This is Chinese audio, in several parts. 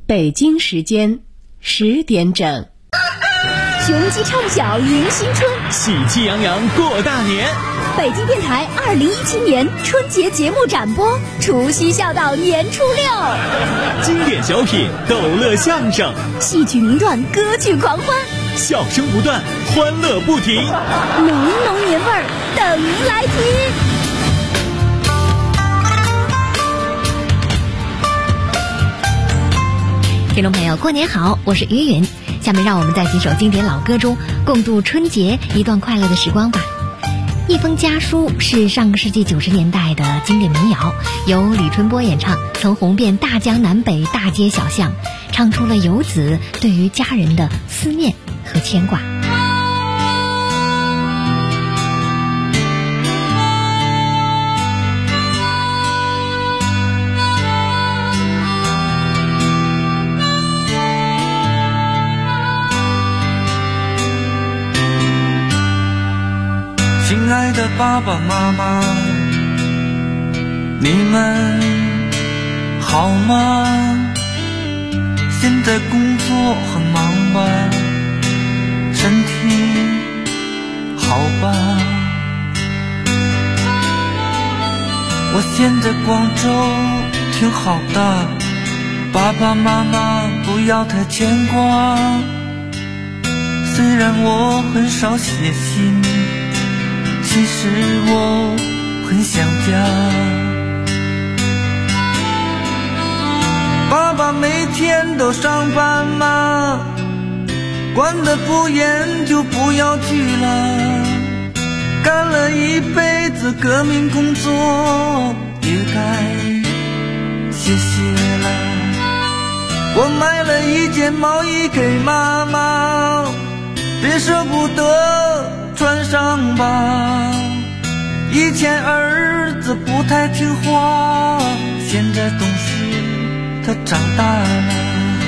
北京时间10点整。 雄鸡唱晓迎新春， 喜气洋洋过大年。 北京电台2017年春节节目展播，除夕笑到年初6。 经典小品、逗乐相声、 戏曲名段、歌曲狂欢， 笑声不断，欢乐不停， 浓浓年味儿等您来听。 听众朋友，过年好，我是于云。下面让我们在几首经典老歌中共度春节一段快乐的时光吧。一封家书是上个世纪90年代的经典民谣，由李春波演唱，曾红遍大江南北大街小巷，唱出了游子对于家人的思念和牵挂。 亲爱的爸爸妈妈，你们好吗？现在工作很忙吧？身体好吧？我现在广州挺好的，爸爸妈妈不要太牵挂。虽然我很少写信，其实我很想家。爸爸每天都上班吗？管得不严就不要去了。干了一辈子革命工作，也该歇歇了。我买了一件毛衣给妈妈，别舍不得穿上吧。以前儿子不太听话，现在懂事，他长大了。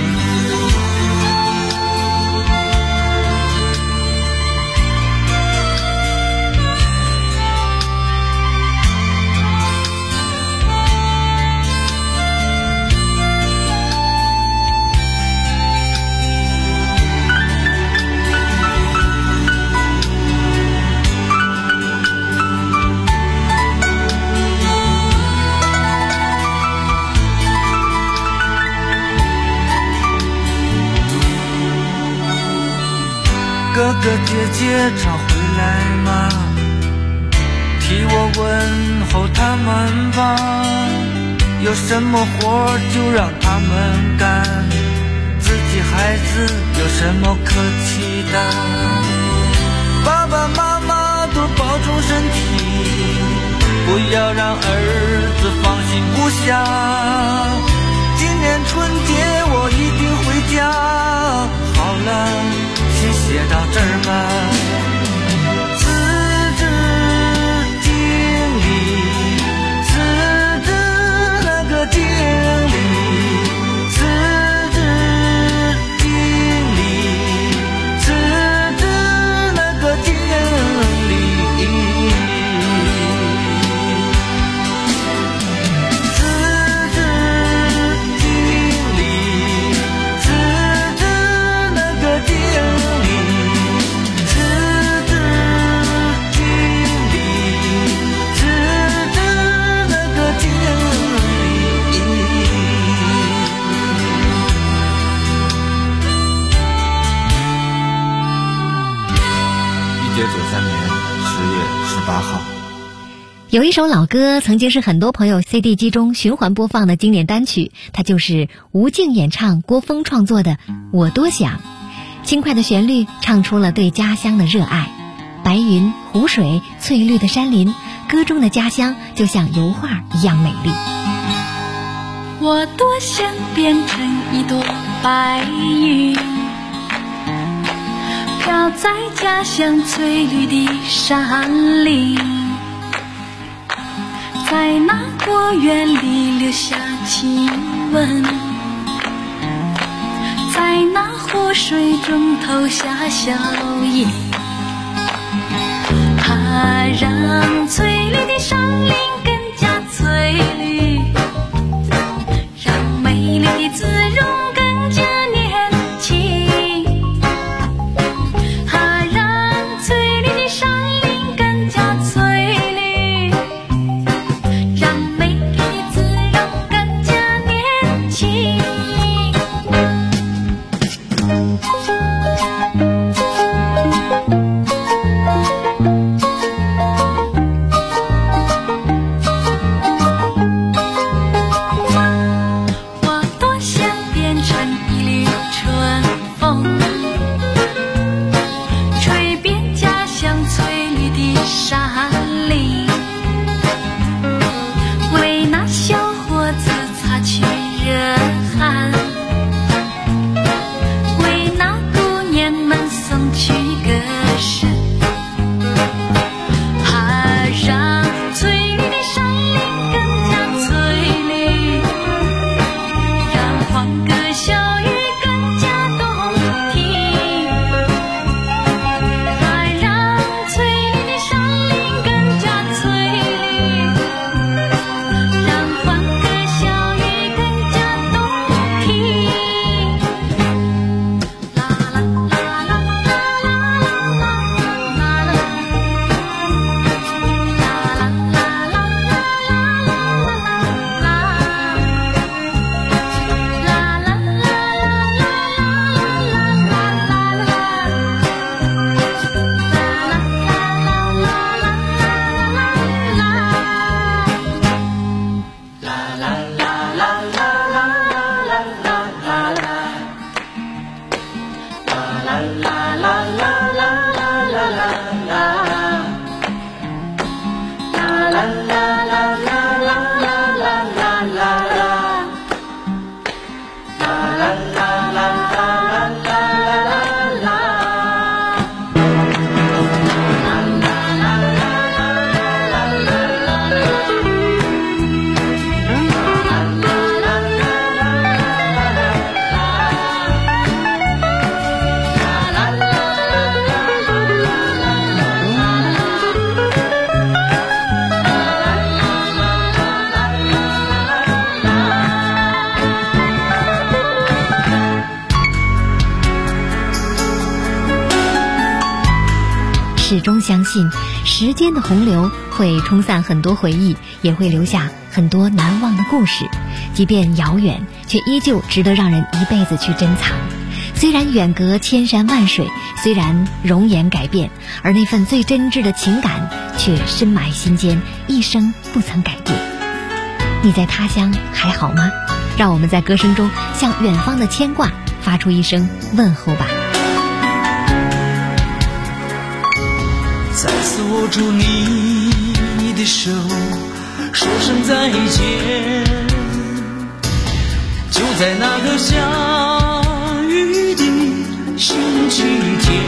哥哥姐姐常回来吗？替我问候他们吧。有什么活就让他们干，自己孩子有什么可气的？爸爸妈妈多保重身体，不要让儿子放心不下。今年春节我一定回家。好了，先写到这儿吧。辞职经理，辞职那个经理，辞职经理，辞职那个经理，辞职经理，辞职那个经理。1993年10月18号。 有一首老歌曾经是很多朋友 CD 机中循环播放的经典单曲，它就是吴静演唱、郭峰创作的《我多想》。轻快的旋律唱出了对家乡的热爱，白云、湖水、翠绿的山林，歌中的家乡就像油画一样美丽。 我多想变成一朵白云，飘在家乡翠绿的山林，在那果园里留下亲吻，在那湖水中投下笑意。它让翠绿的山林更加翠绿，让美丽的姿容更始终相信时间的洪流会冲散很多回忆，也会留下很多难忘的故事，即便遥远，却依旧值得让人一辈子去珍藏。虽然远隔千山万水，虽然容颜改变，而那份最真挚的情感却深埋心间，一生不曾改变。你在他乡还好吗？让我们在歌声中向远方的牵挂发出一声问候吧。 再次握住你的手，说声再见。就在那个下雨的星期天，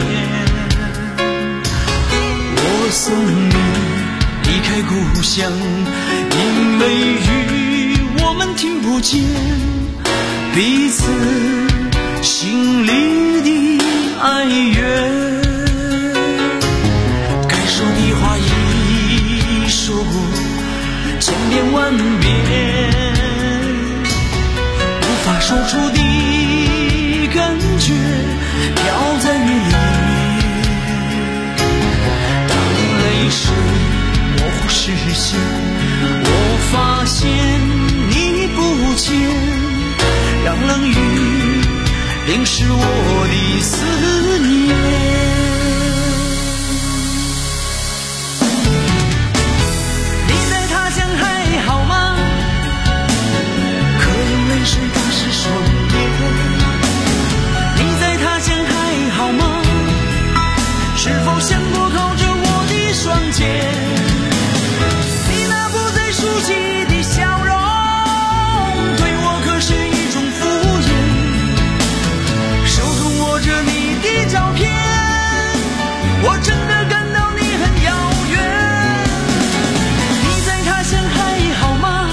我送你离开故乡，因为雨我们听不见彼此心里的哀怨。说的话已说过千遍万遍，无法说出的感觉飘在云里。当泪水模糊视线，我发现你不见，让冷雨淋湿我的思念。是打湿双眼，你在他乡还好吗？是否想过靠着我的双肩？你那不再熟悉的笑容，对我可是一种敷衍。手中握着你的照片，我真的感到你很遥远。你在他乡还好吗？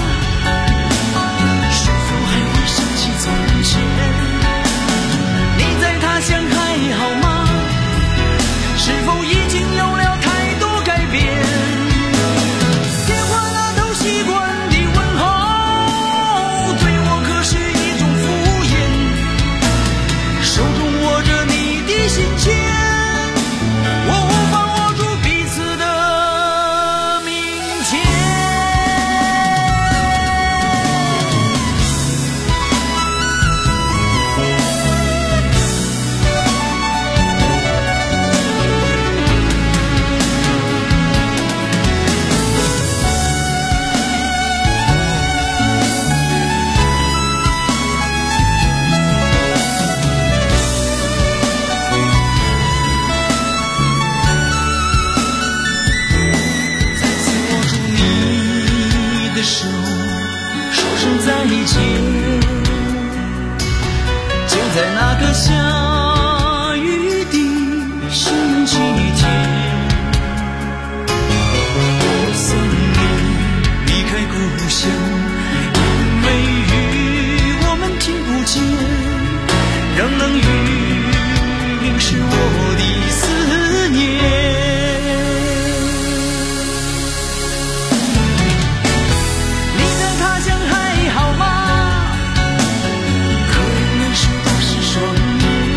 你在他乡还好吗？是否已经有了太多改变？电话那头习惯的问候，对我可是一种敷衍。手中握着你的信笺，我无法握住彼此的明天。手，说声再见。就在那个下雨的星期天，我送你离开故乡，因为雨我们听不见，让冷雨淋湿我的思念。双眼，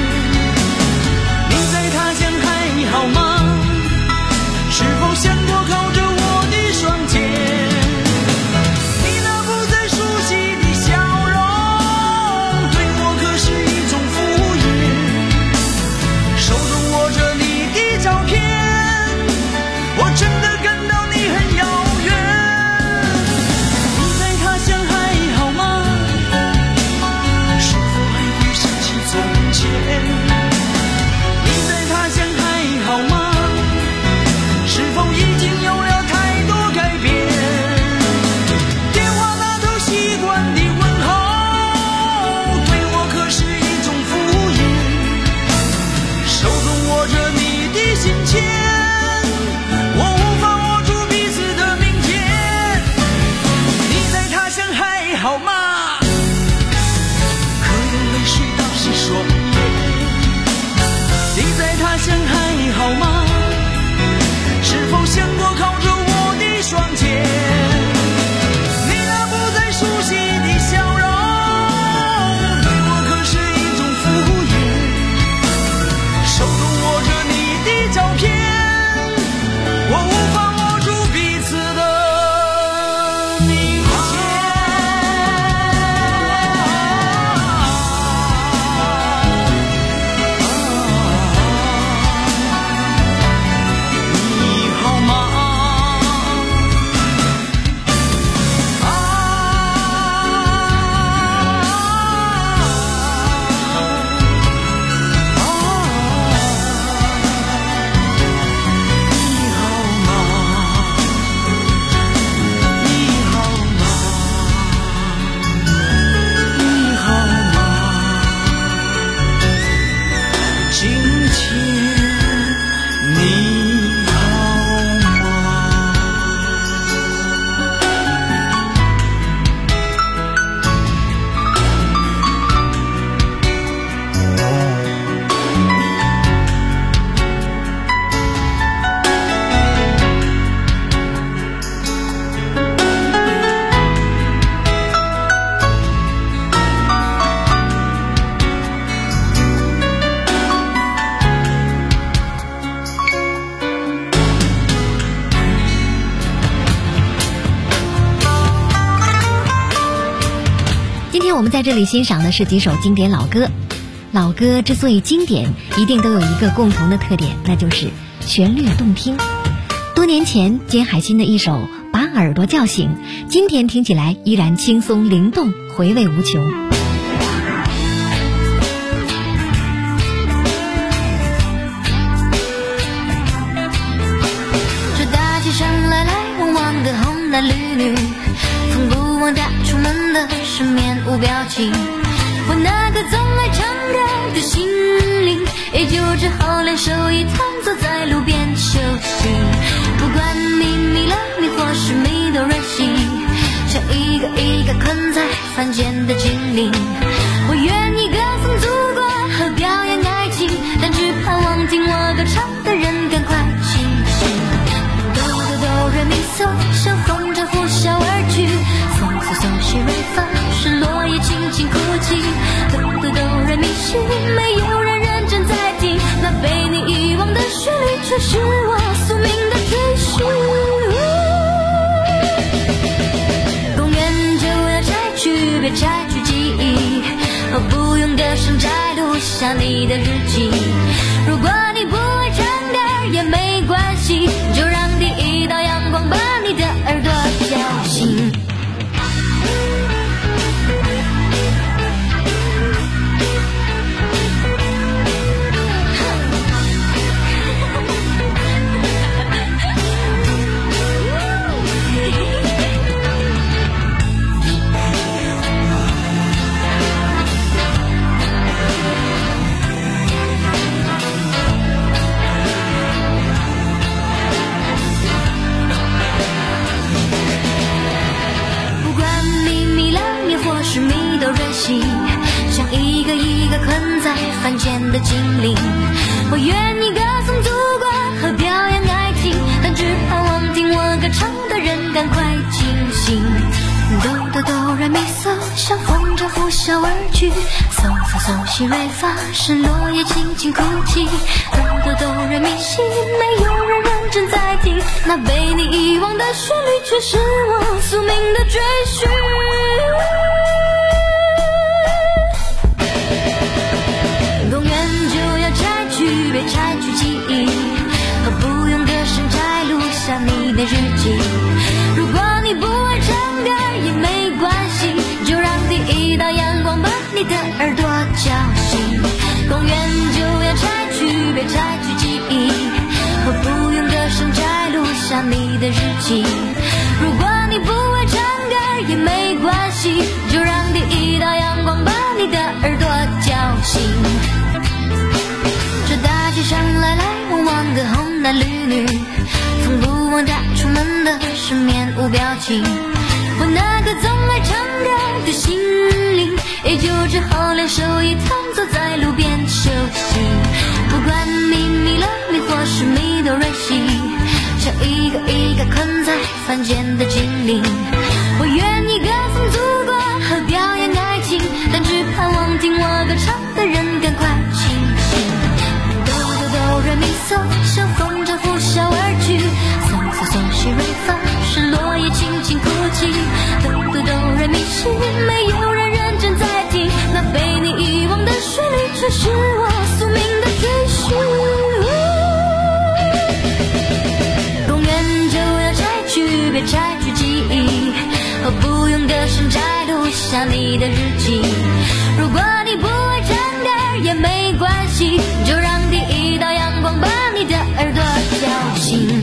我们在这里欣赏的是几首经典老歌。老歌之所以经典，一定都有一个共同的特点，那就是旋律动听。多年前金海心的一首《把耳朵叫醒》，今天听起来依然轻松灵动，回味无穷。 这大街上来来往往的红男绿女，从不忘他出门的是面无表情。我那个总爱唱歌的心灵，也就只好两手一摊坐在路边休息。不管你迷了迷或是迷都任性，像一个一个困在凡间的精灵。我愿意歌颂祖国和表演爱情，但只盼望听我歌唱的人赶快清醒。哆哆哆来咪嗦，像风筝呼啸而去，嗦嗦嗦西瑞发，是落叶轻轻哭泣。哆哆哆来咪西，没有人认真在听，那被你遗忘的旋律却是我宿命的追寻。公园就要拆去，别拆去记忆，我不用歌声摘录下你的日记。如果你不会唱歌也没关系，就让第一道阳光把你的耳朵叫醒。像一个一个困在凡间的精灵。我愿意歌颂祖国和表演爱情，但只盼望听我歌唱的人赶快清醒。哆哆哆来咪嗦，像风筝呼啸而去，嗦嗦嗦西瑞发，是落叶轻轻哭泣。哆哆哆来咪西，没有人认真在听，那被你遗忘的旋律却是我宿命的追寻。别拆去记忆，我不用歌声摘录下你的日记。如果你不会唱歌也没关系，就让第一道阳光把你的耳朵叫醒。公园就要拆去，别拆去记忆，我不用歌声摘录下你的日记。如果你不会唱歌也没关系，就让第一道阳光把你的耳朵叫醒。大街上来来往往的红男绿女，从不忘他出门的是面无表情。我那个总爱唱歌的心灵，也就只好两手一摊坐在路边休息。不管你迷了迷或是迷都任性，像一个一个困在凡间的精灵。我愿意歌颂祖国和表演爱情，但只盼望听我歌唱的人赶快清醒。哆来咪嗦，像风筝呼啸而去，嗦嗦嗦西瑞发，是落叶轻轻哭泣。哆哆哆来咪西，没有人认真在听，那被你遗忘的旋律却是我宿命的追寻。公园就要拆去，别拆去记忆，我不用歌声摘录下你的日记。如果你不会唱歌也没关系，就让第一道阳光把你的耳朵叫醒。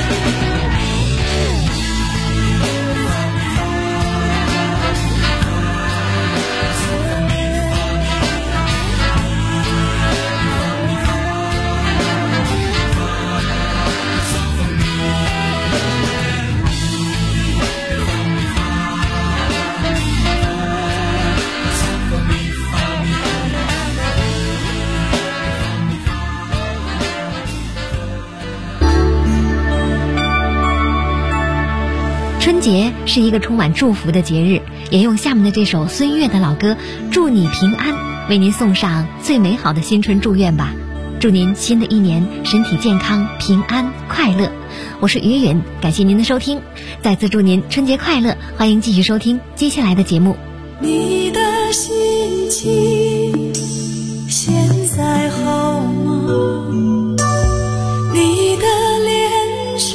春节是一个充满祝福的节日，也用下面的这首孙悦的老歌《祝你平安》为您送上最美好的新春祝愿吧。祝您新的一年身体健康、平安快乐。我是于允，感谢您的收听，再次祝您春节快乐，欢迎继续收听接下来的节目。 你的心情现在好吗？你的脸上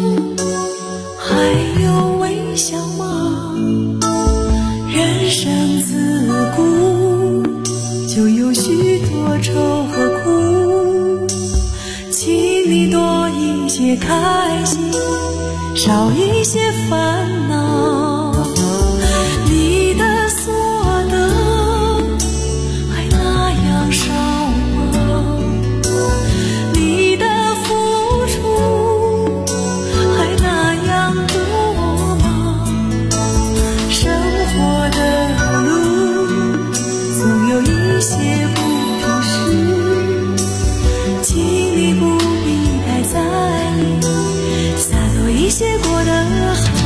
还有微笑吗？人生自古就有许多愁和苦，请你多一些开心，少一些烦恼。你的所得还那样少吗？你的付出还那样多吗？生活的路总有一些不平事，请你不必太在意，洒脱一些过得好。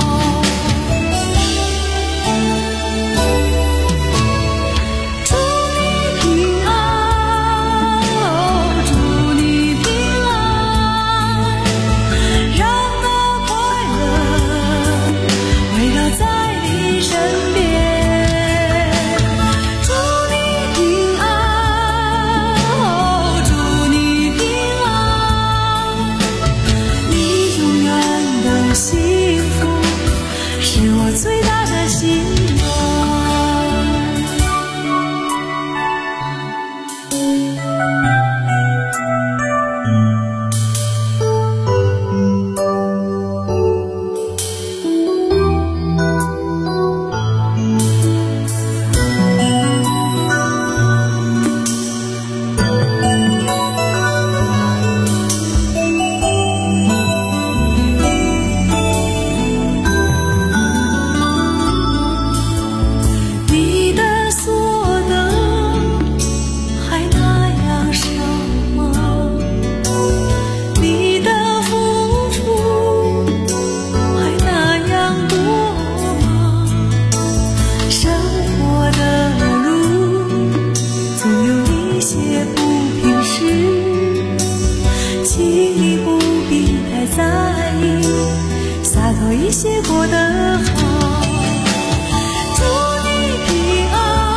一些过得好，祝你平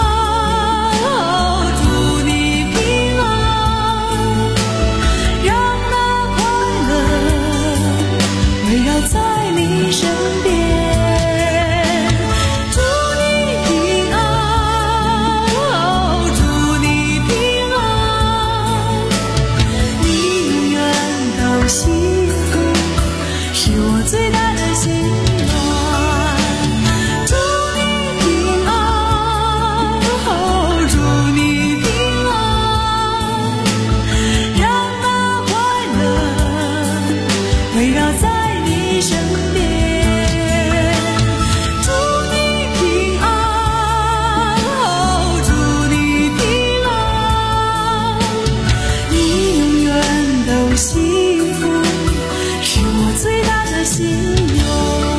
安，祝你平安，让那快乐围绕在你身边。祝你平安，祝你平安，你永远都幸福，是我最大的心愿。祝你平安，祝你平安，让那快乐围绕在你身边。祝你平安，祝你平安，你永远都幸福，是我最大的心愿。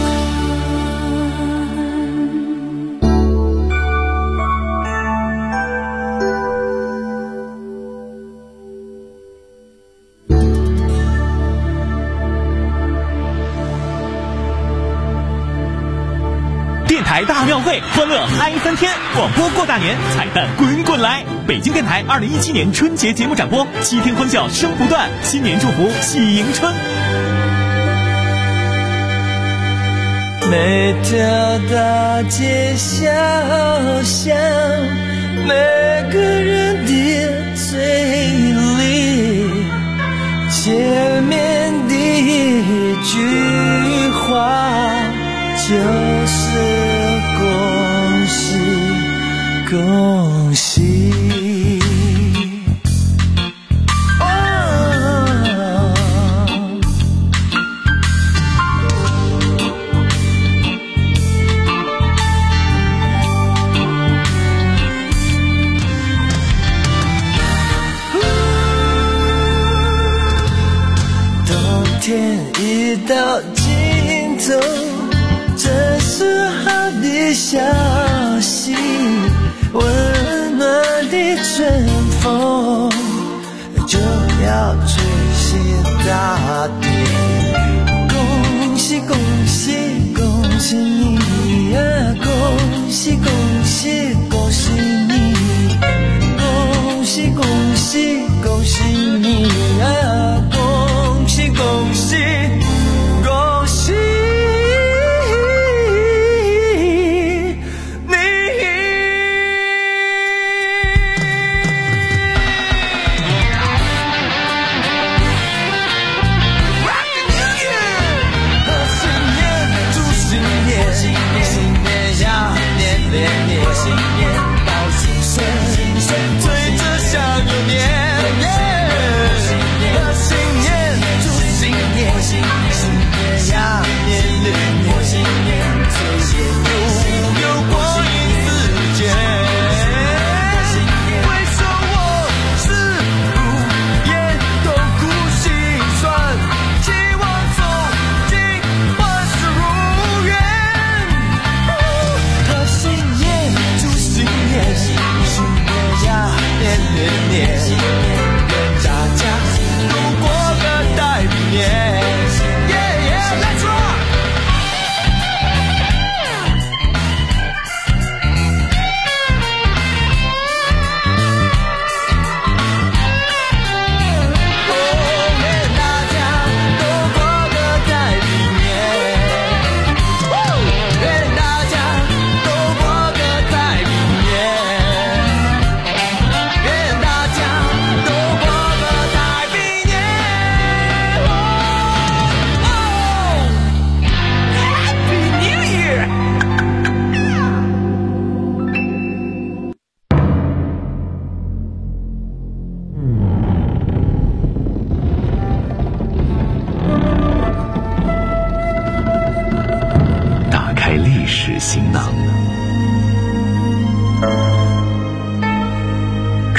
电台大庙会，欢乐嗨3天，广播过大年，彩蛋滚滚来！北京电台2017年春节节目展播，7天欢笑声不断，新年祝福喜迎春。 每条大街小巷，每个人的嘴里，见面的一句话就是恭喜恭喜。天已到尽头，这是好的消息，温暖的春风就要吹袭大地。恭喜恭喜恭喜你呀，恭喜恭喜恭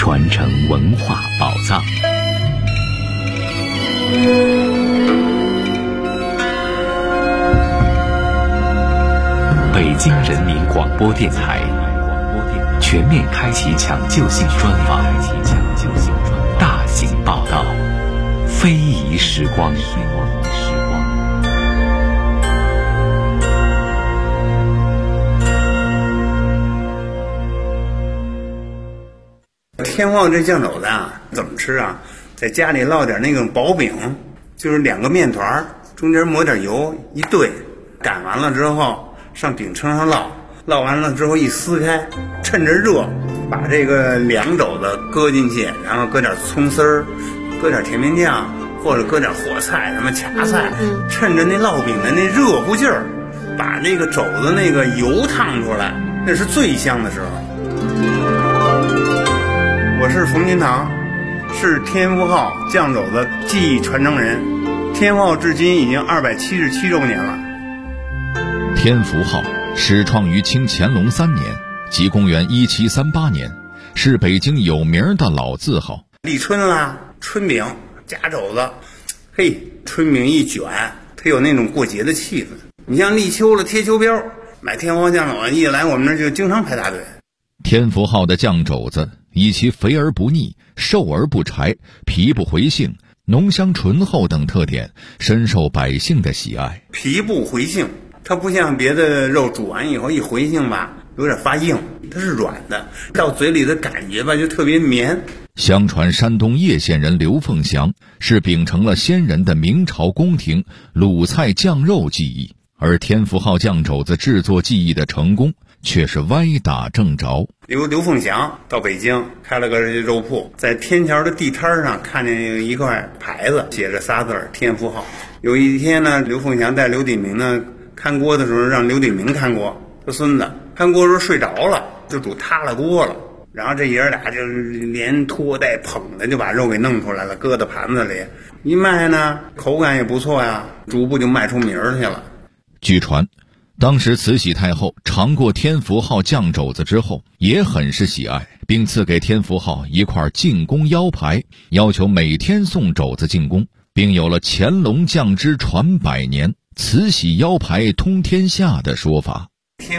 传承文化宝藏。北京人民广播电台全面开启抢救性专访，大型报道，非遗时光。 天福号这酱肘子啊，怎么吃啊？在家里烙点那种薄饼，就是2个面团，中间抹点油一兑，擀完了之后上饼铛上烙，烙完了之后一撕开，趁着热把这个凉肘子搁进去，然后搁点葱丝儿，搁点甜面酱，或者搁点火菜什么掐菜，趁着那烙饼的那热乎劲儿，把那个肘子那个油烫出来，那是最香的时候。我是冯金堂，是天福号酱肘子技艺传承人。天福号至今已经277周年了。 天福号始创于清乾隆3年，即公元1738年，是北京有名的老字号。 立春啦，春饼夹肘子，嘿，春饼一卷，它有那种过节的气氛。你像立秋了，贴秋膘，买天福号酱肘子一来，我们那儿就经常排大队。 天福号的酱肘子以其肥而不腻、瘦而不柴、皮不回性、浓香醇厚等特点，深受百姓的喜爱。 皮不回性，它不像别的肉煮完以后一回性吧，有点发硬，它是软的，到嘴里的感觉吧就特别绵。 相传山东叶县人刘凤祥是秉承了先人的明朝宫廷鲁菜酱肉技艺，而天福号酱肘子制作技艺的成功却是歪打正着。 刘凤祥到北京开了个肉铺，在天桥的地摊上看见一块牌子，写着仨字天福号。有一天呢，刘凤祥带刘鼎明呢看锅的时候，让刘鼎明看锅，他孙子看锅的时候睡着了，就煮塌了锅了。然后这爷俩就连拖带捧的就把肉给弄出来了，搁到盘子里一卖呢，口感也不错呀，逐步就卖出名儿去了。 据传当时慈禧太后尝过天福号酱肘子之后也很是喜爱，并赐给天福号一块进宫腰牌，要求每天送肘子进宫，并有了乾隆酱汁传100年，慈禧腰牌通天下的说法。